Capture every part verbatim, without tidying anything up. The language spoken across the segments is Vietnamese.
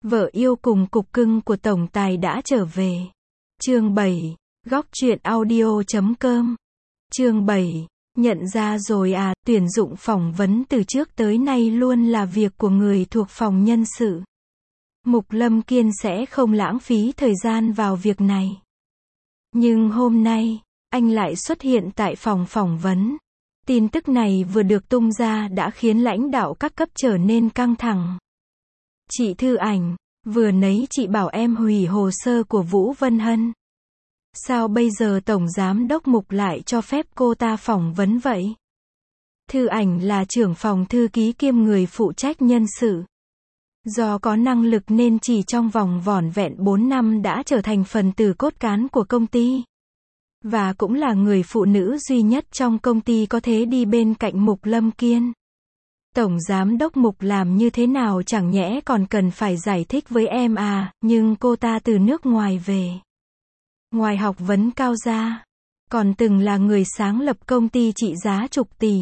Vợ yêu cùng cục cưng của tổng tài đã trở về. Chương bảy, góc truyện audio chấm com. Chương bảy, nhận ra rồi à, tuyển dụng phỏng vấn từ trước tới nay luôn là việc của người thuộc phòng nhân sự. Mục Lâm Kiên sẽ không lãng phí thời gian vào việc này. Nhưng hôm nay, anh lại xuất hiện tại phòng phỏng vấn. Tin tức này vừa được tung ra đã khiến lãnh đạo các cấp trở nên căng thẳng. Chị Thư Ảnh, vừa nấy chị bảo em hủy hồ sơ của Vũ Vân Hân. Sao bây giờ Tổng Giám đốc Mục lại cho phép cô ta phỏng vấn vậy? Thư Ảnh là trưởng phòng thư ký kiêm người phụ trách nhân sự. Do có năng lực nên chỉ trong vòng vỏn vẹn bốn năm đã trở thành phần tử cốt cán của công ty. Và cũng là người phụ nữ duy nhất trong công ty có thể đi bên cạnh Mục Lâm Kiên. Tổng Giám đốc Mục làm như thế nào chẳng nhẽ còn cần phải giải thích với em à, nhưng cô ta từ nước ngoài về. Ngoài học vấn cao ra, còn từng là người sáng lập công ty trị giá chục tỷ.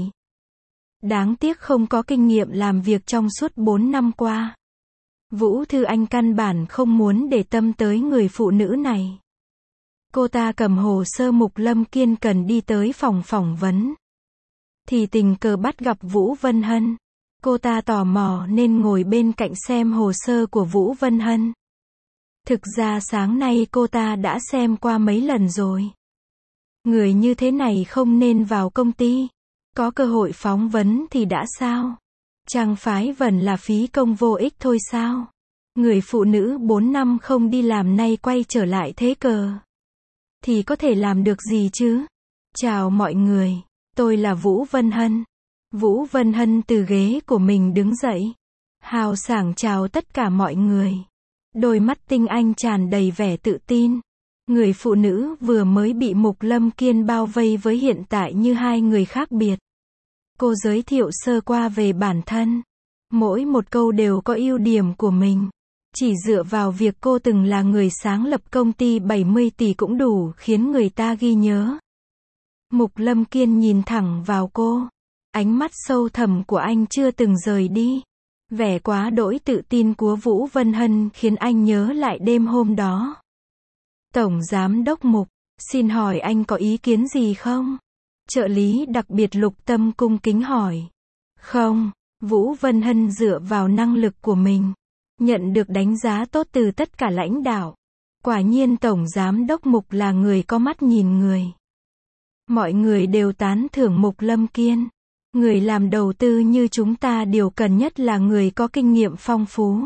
Đáng tiếc không có kinh nghiệm làm việc trong suốt bốn năm qua. Vũ Thư Anh căn bản không muốn để tâm tới người phụ nữ này. Cô ta cầm hồ sơ Mục Lâm Kiên cần đi tới phòng phỏng vấn. Thì tình cờ bắt gặp Vũ Vân Hân. Cô ta tò mò nên ngồi bên cạnh xem hồ sơ của Vũ Vân Hân. Thực ra sáng nay cô ta đã xem qua mấy lần rồi. Người như thế này không nên vào công ty. Có cơ hội phỏng vấn thì đã sao? Chẳng phái vần là phí công vô ích thôi sao? Người phụ nữ bốn năm không đi làm nay quay trở lại thế cờ. Thì có thể làm được gì chứ? Chào mọi người, tôi là Vũ Vân Hân. Vũ Vân Hân từ ghế của mình đứng dậy. Hào sảng chào tất cả mọi người. Đôi mắt tinh anh tràn đầy vẻ tự tin. Người phụ nữ vừa mới bị Mục Lâm Kiên bao vây với hiện tại như hai người khác biệt. Cô giới thiệu sơ qua về bản thân. Mỗi một câu đều có ưu điểm của mình. Chỉ dựa vào việc cô từng là người sáng lập công ty bảy mươi tỷ cũng đủ khiến người ta ghi nhớ. Mục Lâm Kiên nhìn thẳng vào cô. Ánh mắt sâu thẳm của anh chưa từng rời đi. Vẻ quá đỗi tự tin của Vũ Vân Hân khiến anh nhớ lại đêm hôm đó. Tổng Giám đốc Mục, xin hỏi anh có ý kiến gì không? Trợ lý đặc biệt Lục Tâm cung kính hỏi. Không, Vũ Vân Hân dựa vào năng lực của mình. Nhận được đánh giá tốt từ tất cả lãnh đạo. Quả nhiên Tổng Giám đốc Mục là người có mắt nhìn người. Mọi người đều tán thưởng Mục Lâm Kiên. Người làm đầu tư như chúng ta điều cần nhất là người có kinh nghiệm phong phú.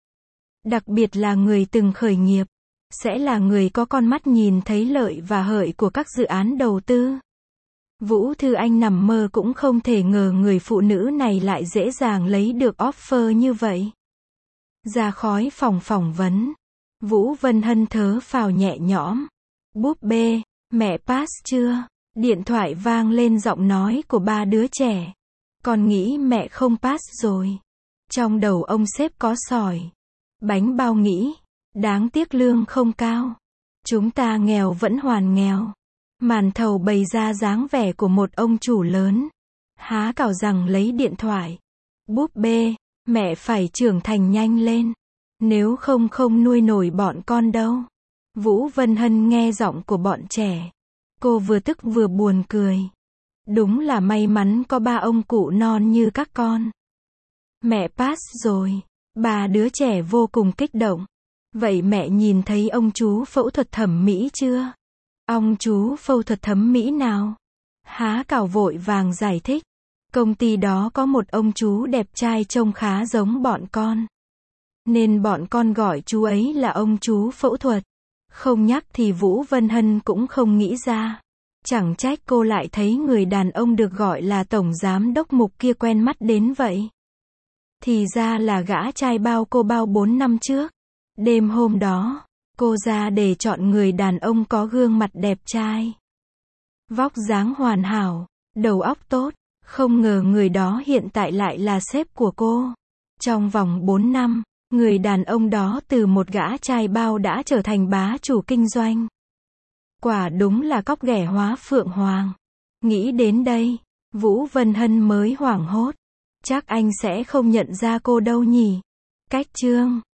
Đặc biệt là người từng khởi nghiệp. Sẽ là người có con mắt nhìn thấy lợi và hlợi của các dự án đầu tư. Vũ Thư Anh nằm mơ cũng không thể ngờ người phụ nữ này lại dễ dàng lấy được offer như vậy. Ra khỏi phòng phỏng vấn. Vũ Vân Hân thở phào nhẹ nhõm. Búp bê, mẹ pass chưa? Điện thoại vang lên giọng nói của ba đứa trẻ. Con nghĩ mẹ không pass rồi. Trong đầu ông sếp có sỏi. Bánh bao nghĩ. Đáng tiếc lương không cao. Chúng ta nghèo vẫn hoàn nghèo. Màn thầu bày ra dáng vẻ của một ông chủ lớn. Há cào rằng lấy điện thoại. Búp bê, mẹ phải trưởng thành nhanh lên. Nếu không không nuôi nổi bọn con đâu. Vũ Vân Hân nghe giọng của bọn trẻ. Cô vừa tức vừa buồn cười. Đúng là may mắn có ba ông cụ non như các con. Mẹ pass rồi. Ba đứa trẻ vô cùng kích động. Vậy mẹ nhìn thấy ông chú phẫu thuật thẩm mỹ chưa? Ông chú phẫu thuật thẩm mỹ nào? Há cào vội vàng giải thích. Công ty đó có một ông chú đẹp trai trông khá giống bọn con. Nên bọn con gọi chú ấy là ông chú phẫu thuật. Không nhắc thì Vũ Vân Hân cũng không nghĩ ra. Chẳng trách cô lại thấy người đàn ông được gọi là Tổng Giám đốc Mục kia quen mắt đến vậy. Thì ra là gã trai bao cô bao bốn năm trước. Đêm hôm đó, cô ra để chọn người đàn ông có gương mặt đẹp trai. Vóc dáng hoàn hảo, đầu óc tốt. Không ngờ người đó hiện tại lại là sếp của cô. Trong vòng bốn năm, người đàn ông đó từ một gã trai bao đã trở thành bá chủ kinh doanh. Quả đúng là cóc ghẻ hóa phượng hoàng. Nghĩ đến đây, Vũ Vân Hân mới hoảng hốt. Chắc anh sẽ không nhận ra cô đâu nhỉ? Cách chương